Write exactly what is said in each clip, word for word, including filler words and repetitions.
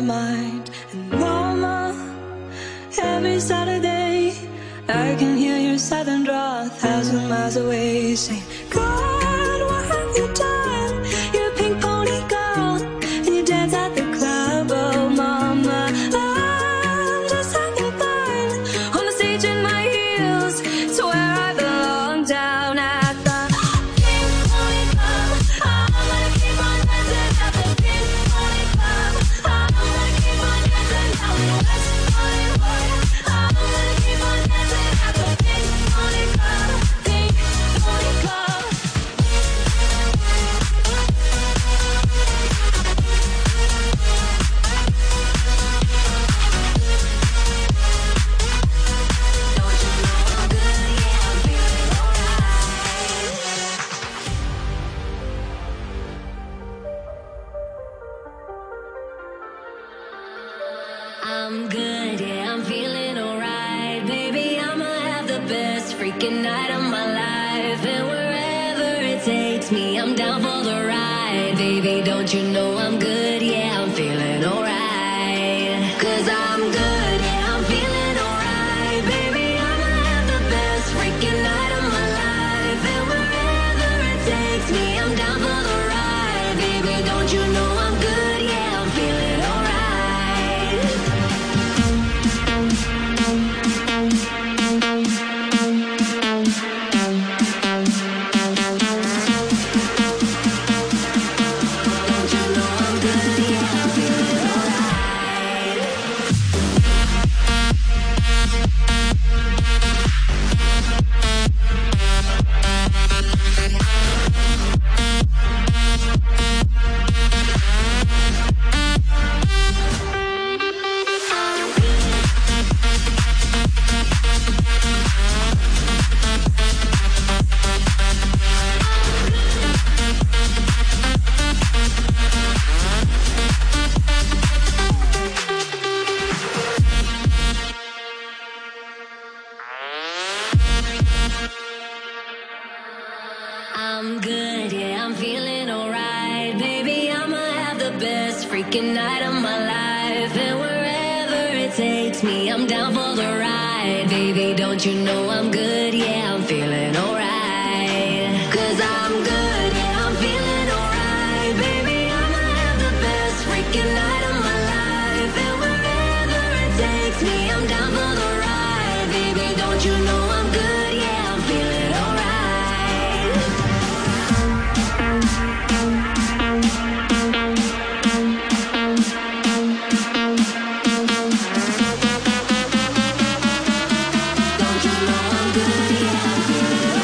mind. And mama, every Saturday I can hear your southern drawl a thousand miles away, saying, God, what have you done? You're a pink pony girl, and you dance at the club. Oh mama, I'm just having fun on the stage in my heels. It's where I belong, down at the pink pony club. I'm gonna keep on dancing at the pink pony club. I'm gonna keep on dancing down in West Hollywood. I'm gonna keep on dancing at the pink pony club, pink pony club. Don't you know I'm good? Yeah, I'm feeling alright. I'm good, yeah, I'm feeling alright. Baby, I'ma have the best freaking night of my life. And wherever it takes me, I'm down for the ride. Baby, don't you know I'm good? Yeah, I'm feeling alright. Cause I'm good, yeah, I'm feeling alright. Baby, I'ma have the best freaking night of my life. And wherever it takes me, I'm down for the ride. Baby, don't you know I'm good? Yeah, I'm feeling alright. Don't you know I'm good? Yeah, I'm feeling alright. I'm good, yeah, I'm feeling alright. Baby, I'ma have the best freaking night of my life. And wherever it takes me, I'm down for the ride. Baby, don't you know I'm good? Yeah, I'm feeling alright. Cause I'm good, yeah, I'm feeling alright. Baby, I'ma have the best freaking night of my life. And wherever it takes me, I'm down for the ride. Baby, don't you know I'm good? Yeah, I'm feeling alright. Don't you know I'm good? Yeah, I'm feeling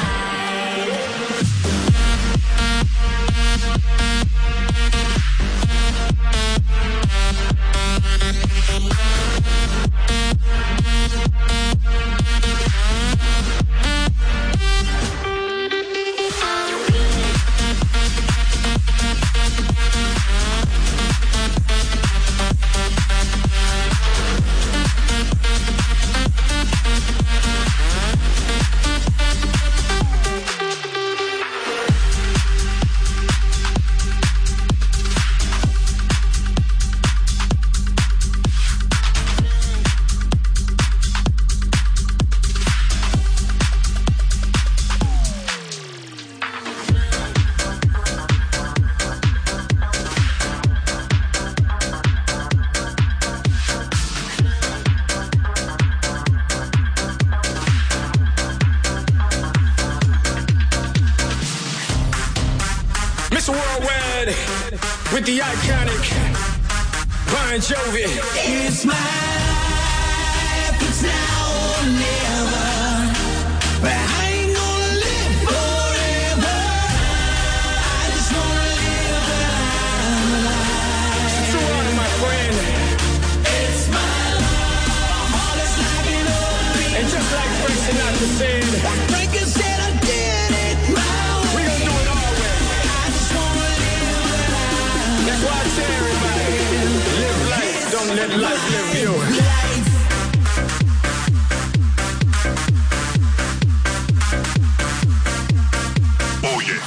Mister Worldwide with the iconic Bon Jovi. It's my life, it's now or never. But I ain't gonna live forever. I just wanna live when I'm alive. So on, my friend. It's my love, my heart is like an open beat. And just like Frank Sinatra said, Frankie said I did it my way. we gonna do it our way. I just wanna live when I'm That's why I tell everybody, live life, don't let life live you. life. Oh yeah.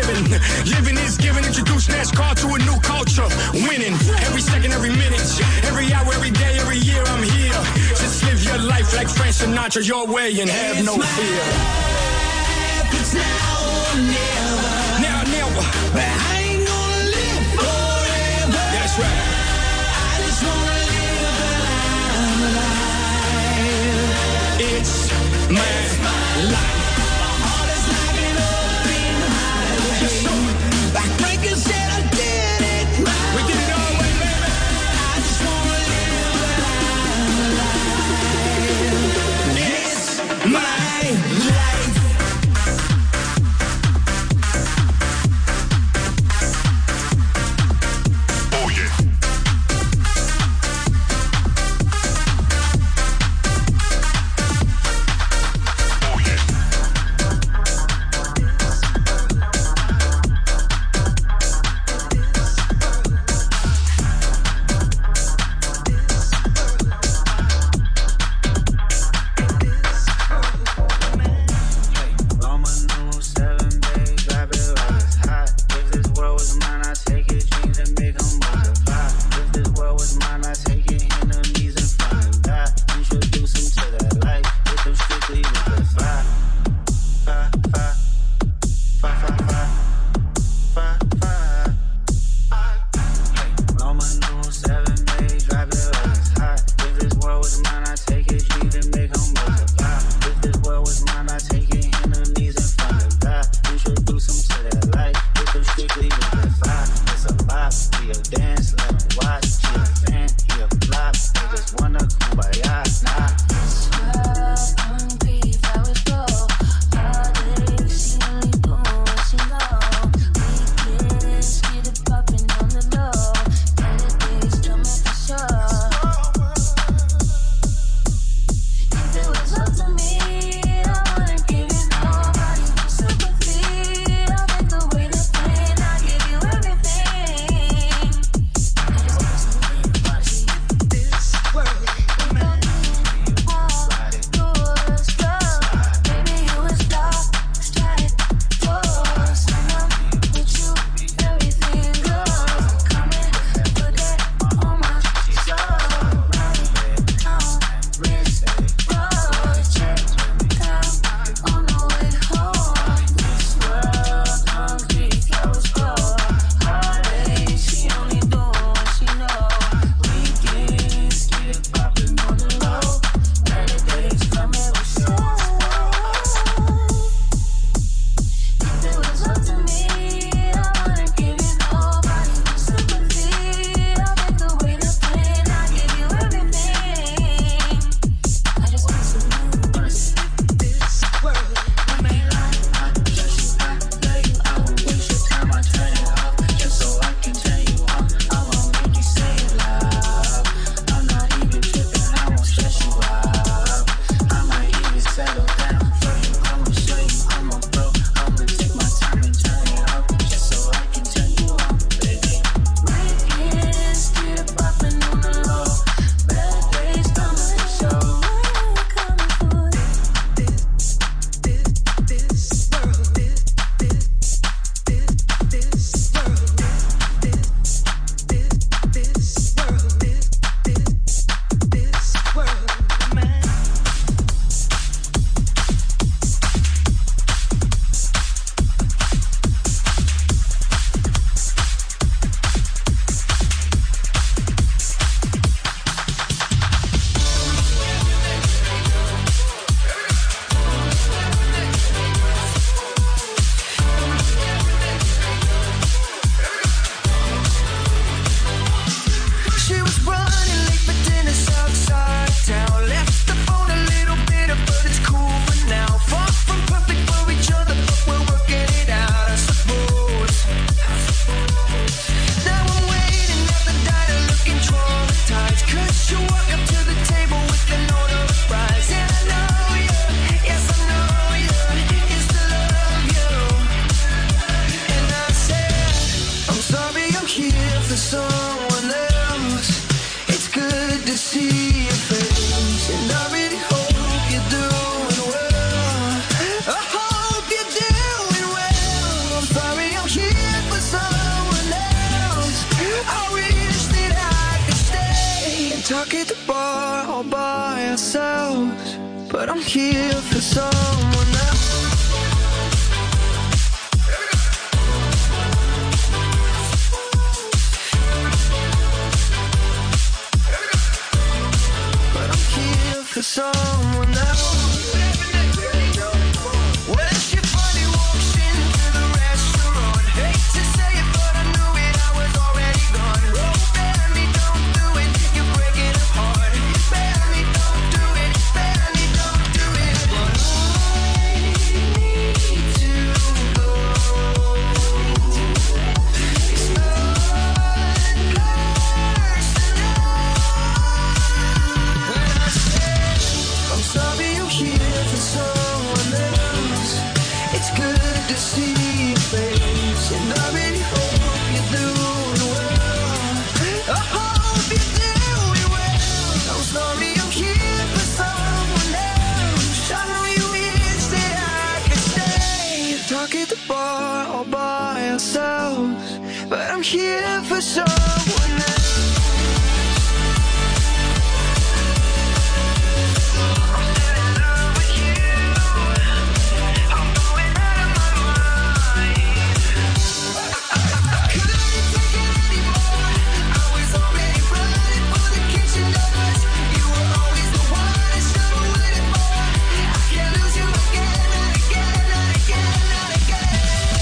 living. Living is giving. Introduce NASCAR to a new culture. Winning every second, every minute, every hour, every day, every year. I'm here. Just live your life like Frank Sinatra, your way, and have It's no my fear. life, it's now or never. Now, never. But I ain't gonna live forever. That's right. I just wanna live the life. It's my It's my life. My heart is like an open highway. Like Franklin said, I did it my We did it all way, baby. I just wanna live the life. It's my life. Oh yeah. Oh yeah. I'm a new seven, babe, drop it like it's hot. If this world was mine, I'd take it, dreams and make them multiply. If this world was mine, I'd take it, enemies in front of God. Introduce them to that life, hit them strictly with the fire. Fire, fire, fire, fire, fire, fire, fire. I'm a new seven, babe, drop it like it's hot. If this world was mine, I'd take it, dreams and make them multiply. If this world was mine, I'd take it, enemies in front of God. Introduce them to that life, hit them strictly with the fire. It's a bop, we a dance, let them watch. She a fan, he a flop, they just wanna kumbaya, nah. Sorry, Talk at the bar all by ourselves, but I'm here for someone else. But I'm here for someone else. Well, she finally walks into the restaurant. Hate to say it, but I knew it, I was already gone. Oh, Barry, don't do it, you're breaking her heart. Barry, don't do it, Barry, don't do it. But I need to go. It's unpersonal. When I said, I'm sorry I'm here for someone else. It's good to see your face, and I really hope you're doing well. I hope you're doing well. I'm sorry I'm here for someone else. I know you wish that I could stay. Talk at the bar all by ourselves, but I'm here for someone else. I'm still in love with you. I'm going out of my mind. Couldn't take it anymore. I was already running for the kitchen doors. You were always the one I should have waited for. I can't lose you again and again and again and again.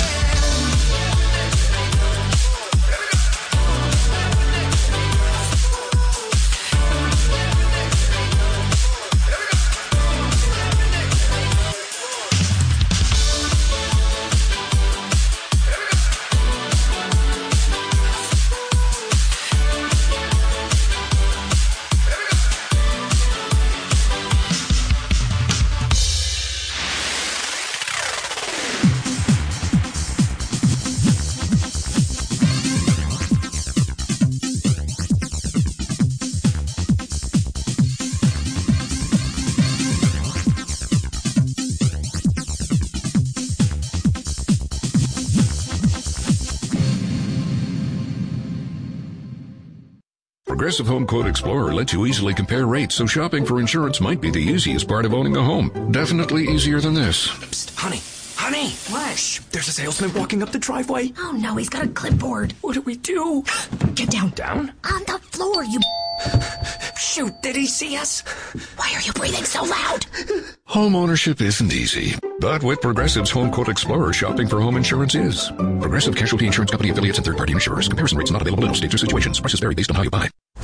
Progressive Home Quote Explorer lets you easily compare rates, so shopping for insurance might be the easiest part of owning a home. Definitely easier than this. Psst, honey, honey. What? Shh, there's a salesman walking up the driveway. Oh no, he's got a clipboard. What do we do? Get down. Down? On the floor, you... Shoot, did he see us? Why are you breathing so loud? Home ownership isn't easy, but with Progressive's Home Quote Explorer, shopping for home insurance is. Progressive Casualty Insurance Company affiliates and third-party insurers. Comparison rates not available in all states or situations. Prices vary based on how you buy.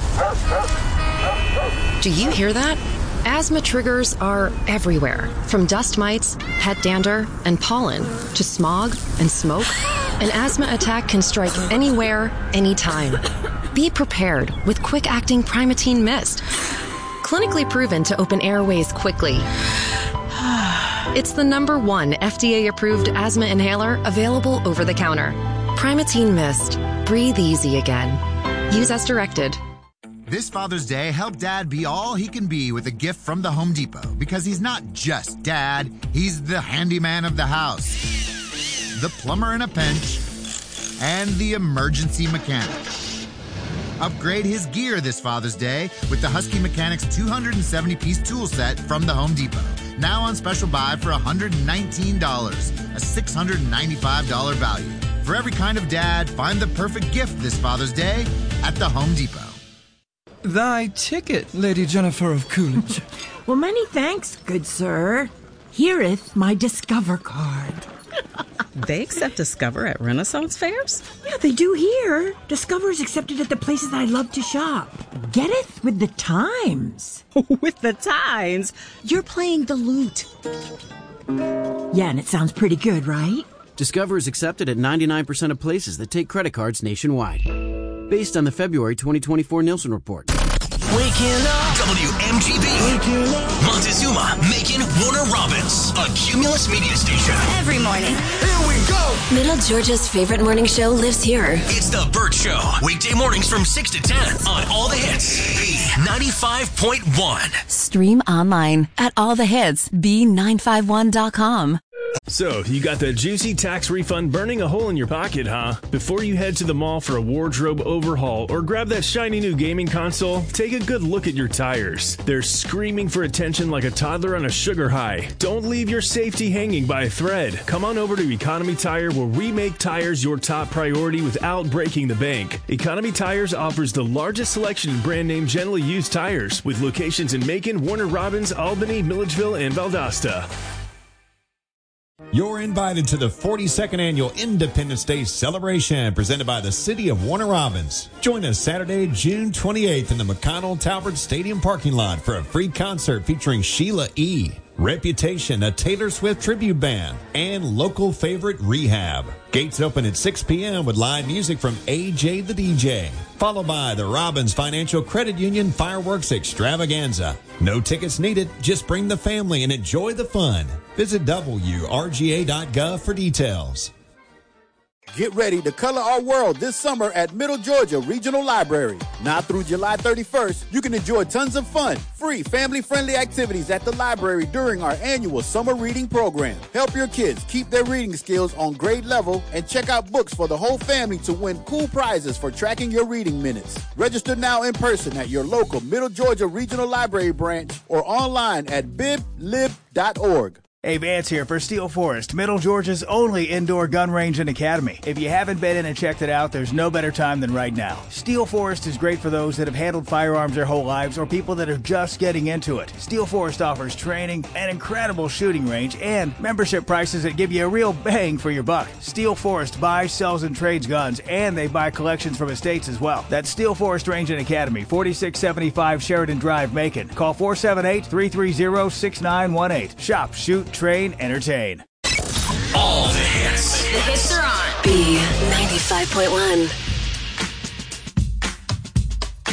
Do you hear that? Asthma triggers are everywhere, from dust mites, pet dander, and pollen, to smog and smoke. An asthma attack can strike anywhere, anytime. Be prepared with quick-acting Primatene Mist. Clinically proven to open airways quickly. It's the number one F D A-approved asthma inhaler available over the counter. Primatene Mist. Breathe easy again. Use as directed. This Father's Day, help Dad be all he can be with a gift from the Home Depot, because he's not just Dad, he's the handyman of the house, the plumber in a pinch, and the emergency mechanic. Upgrade his gear this Father's Day with the Husky Mechanics two hundred seventy piece tool set from the Home Depot. Now on special buy for one hundred nineteen dollars, a six hundred ninety-five dollars value. For every kind of dad, find the perfect gift this Father's Day at the Home Depot. Thy ticket, Lady Jennifer of Coolidge. Well, many thanks, good sir. Hereeth my Discover card. They accept Discover at Renaissance fairs? Yeah, they do here. Discover is accepted at the places I love to shop. Getteth with the times. With the times? You're playing the lute. Yeah, and it sounds pretty good, right? Discover is accepted at ninety-nine percent of places that take credit cards nationwide. Based on the February twenty twenty-four Nielsen report. Waking up. W M G B. Waking up. Montezuma, Macon, Warner Robins. A Cumulus media station. Every morning. Here we go. Middle Georgia's favorite morning show lives here. It's The Burt Show. Weekday mornings from six to ten on All the Hits. B ninety-five point one. Stream online at all the hits b nine five one dot com. So, you got the juicy tax refund burning a hole in your pocket, huh? Before you head to the mall for a wardrobe overhaul or grab that shiny new gaming console, take a good look at your tires. They're screaming for attention like a toddler on a sugar high. Don't leave your safety hanging by a thread. Come on over to Economy Tire, where we make tires your top priority without breaking the bank. Economy Tires offers the largest selection of brand name generally used tires, with locations in Macon, Warner Robins, Albany, Milledgeville, and Valdosta. You're invited to the forty-second Annual Independence Day Celebration presented by the City of Warner Robins. Join us Saturday, June twenty-eighth in the McConnell Talbert Stadium parking lot for a free concert featuring Sheila E., Reputation, a Taylor Swift tribute band, and local favorite Rehab. Gates open at six p.m. with live music from A J the D J, followed by the Robbins Financial Credit Union Fireworks Extravaganza. No tickets needed, just bring the family and enjoy the fun. Visit W R G A dot gov for details. Get ready to color our world this summer at Middle Georgia Regional Library. Now through July thirty-first, you can enjoy tons of fun, free, family-friendly activities at the library during our annual summer reading program. Help your kids keep their reading skills on grade level and check out books for the whole family to win cool prizes for tracking your reading minutes. Register now in person at your local Middle Georgia Regional Library branch or online at bib lib dot org. Hey, Vance here for Steel Forest, Middle Georgia's only indoor gun range and academy. If you haven't been in and checked it out, there's no better time than right now. Steel Forest is great for those that have handled firearms their whole lives or people that are just getting into it. Steel Forest offers training, an incredible shooting range, and membership prices that give you a real bang for your buck. Steel Forest buys, sells, and trades guns, and they buy collections from estates as well. That's Steel Forest Range and Academy, forty-six seventy-five Sheridan Drive, Macon. Call four seven eight, three three zero, six nine one eight. Shop, shoot, train, entertain. All the hits. The hits are on. B ninety-five point one.